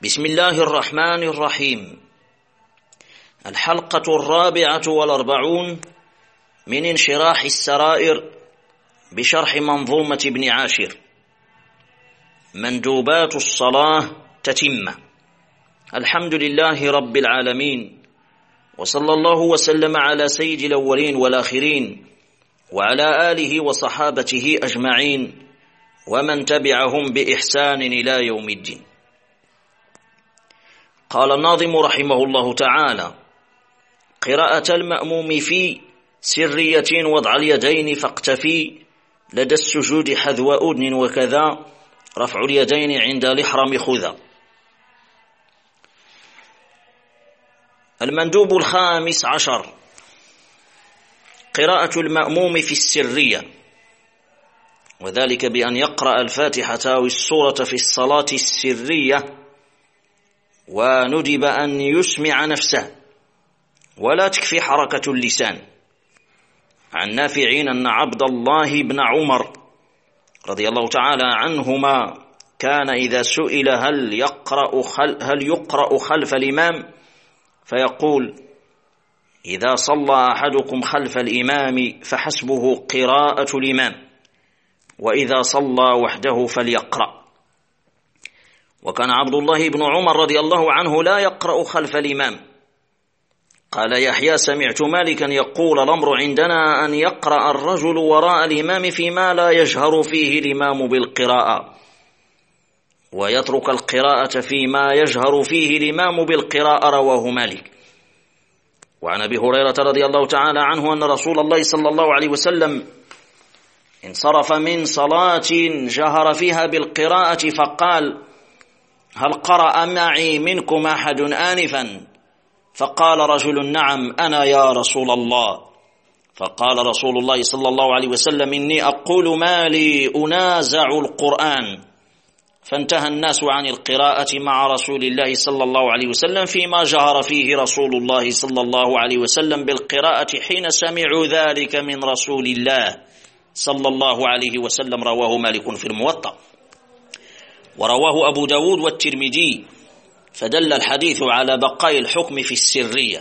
بسم الله الرحمن الرحيم. الحلقة 44 من انشراح السرائر بشرح منظومة ابن عاشر. مندوبات الصلاة تتمة. الحمد لله رب العالمين، وصلى الله وسلم على سيد الأولين والآخرين وعلى آله وصحابته أجمعين ومن تبعهم بإحسان إلى يوم الدين. قال الناظم رحمه الله تعالى: قراءة المأموم في سرية وضع اليدين فاقتفي، لدى السجود حذو أذن وكذا، رفع اليدين عند الإحرام خذا. المندوب 15، قراءة المأموم في السرية، وذلك بأن يقرأ الفاتحة أو السورة في الصلاة السرية، وندب أن يسمع نفسه ولا تكفي حركة اللسان. عن نافع أن عبد الله بن عمر رضي الله تعالى عنهما كان إذا سئل هل يقرأ خلف الإمام فيقول: إذا صلى أحدكم خلف الإمام فحسبه قراءة الإمام، وإذا صلى وحده فليقرأ. وكان عبد الله بن عمر رضي الله عنه لا يقرأ خلف الإمام. قال يحيى: سمعت مالكا يقول: الأمر عندنا أن يقرأ الرجل وراء الإمام فيما لا يجهر فيه الإمام بالقراءة، ويترك القراءة فيما يجهر فيه الإمام بالقراءة. رواه مالك. وعن أبي هريرة رضي الله تعالى عنه أن رسول الله صلى الله عليه وسلم انصرف من صلاة جهر فيها بالقراءة فقال: هل قرأ معي منكم أحد آنفا؟ فقال رجل: نعم أنا يا رسول الله. فقال رسول الله صلى الله عليه وسلم: إني أقول ما لي أنازع القرآن. فانتهى الناس عن القراءة مع رسول الله صلى الله عليه وسلم فيما جهر فيه رسول الله صلى الله عليه وسلم بالقراءة حين سمعوا ذلك من رسول الله صلى الله عليه وسلم. رواه مالك في الموطأ، ورواه أبو داود والترمذي، فدل الحديث على بقاء الحكم في السرية.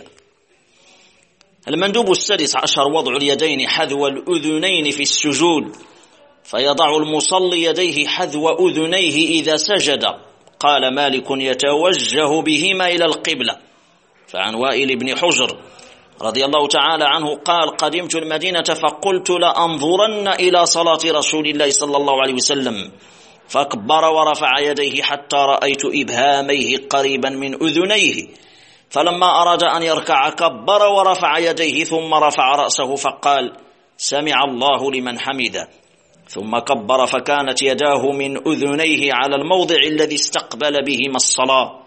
المندوب 16، وضع اليدين حذو الأذنين في السجود، فيضع المصلي يديه حذو أذنيه إذا سجد. قال مالك: يتوجه بهما إلى القبلة. فعن وائل بن حجر رضي الله تعالى عنه قال: قدمت المدينة فقلت لأنظرن إلى صلاة رسول الله صلى الله عليه وسلم، فكبر ورفع يديه حتى رأيت إبهاميه قريبا من أذنيه، فلما أراد أن يركع كبر ورفع يديه ثم رفع رأسه فقال: سمع الله لمن حمده، ثم كبر، فكانت يداه من أذنيه على الموضع الذي استقبل بهما الصلاة.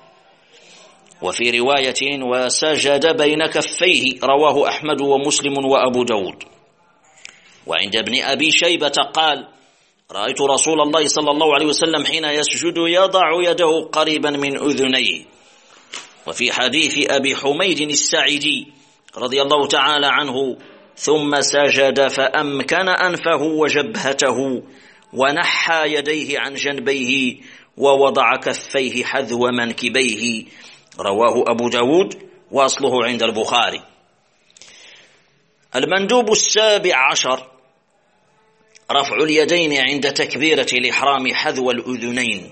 وفي رواية: وسجد بين كفيه. رواه أحمد ومسلم وأبو داود. وعند ابن أبي شيبة قال: رأيت رسول الله صلى الله عليه وسلم حين يسجد يضع يده قريبا من أذنيه. وفي حديث أبي حميد الساعدي رضي الله تعالى عنه: ثم سجد فأمكن أنفه وجبهته ونحى يديه عن جنبيه ووضع كفيه حذو منكبيه. رواه أبو داود، وأصله عند البخاري. المندوب 17، رفع اليدين عند تكبيرة الإحرام حذو الأذنين،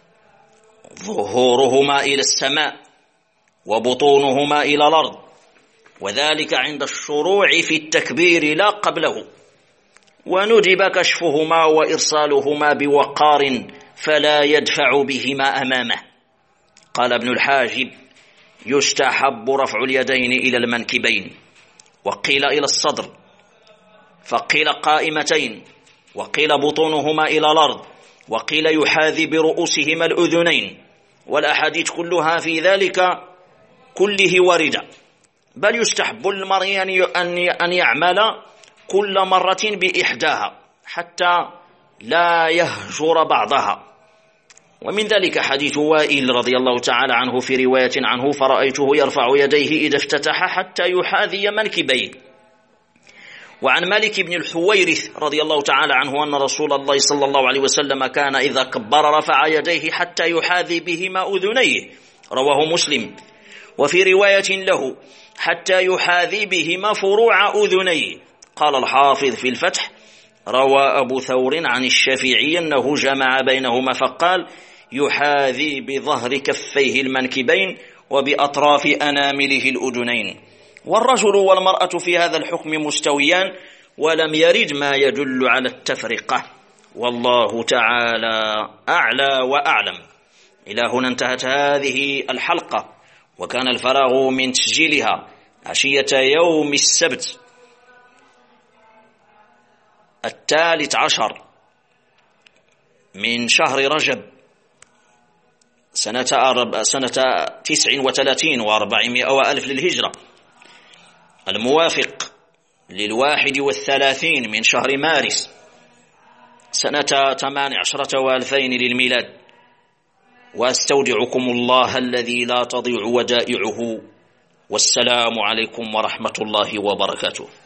ظهورهما إلى السماء وبطونهما إلى الأرض، وذلك عند الشروع في التكبير لا قبله. وندب كشفهما وإرسالهما بوقار فلا يدفع بهما أمامه. قال ابن الحاجب: يستحب رفع اليدين إلى المنكبين، وقيل إلى الصدر، فقيل قائمتين، وقيل بطونهما إلى الأرض، وقيل يحاذي برؤوسهما الأذنين. والأحاديث كلها في ذلك كله واردة، بل يستحب المرء أن يعمل كل مرة بإحداها حتى لا يهجر بعضها. ومن ذلك حديث وائل رضي الله تعالى عنه في رواية عنه: فرأيته يرفع يديه إذا افتتح حتى يحاذي منكبيه. وعن مالك بن الحويرث رضي الله تعالى عنه أن رسول الله صلى الله عليه وسلم كان إذا كبر رفع يديه حتى يحاذي بهما أذنيه، رواه مسلم. وفي رواية له حتى يحاذي بهما فروع أذنيه. قال الحافظ في الفتح: روى أبو ثور عن الشافعي أنه جمع بينهما فقال: يحاذي بظهر كفيه المنكبين وبأطراف أنامله الأذنين. والرجل والمرأة في هذا الحكم مستويان، ولم يرد ما يدل على التفرقة، والله تعالى أعلى وأعلم. إلى هنا انتهت هذه الحلقة، وكان الفراغ من تسجيلها عشية يوم السبت 13 من شهر رجب سنة 39 و400 وألف للهجرة، الموافق 31 من شهر مارس سنة 18 و2000 للميلاد. واستودعكم الله الذي لا تضيع ودائعه، والسلام عليكم ورحمة الله وبركاته.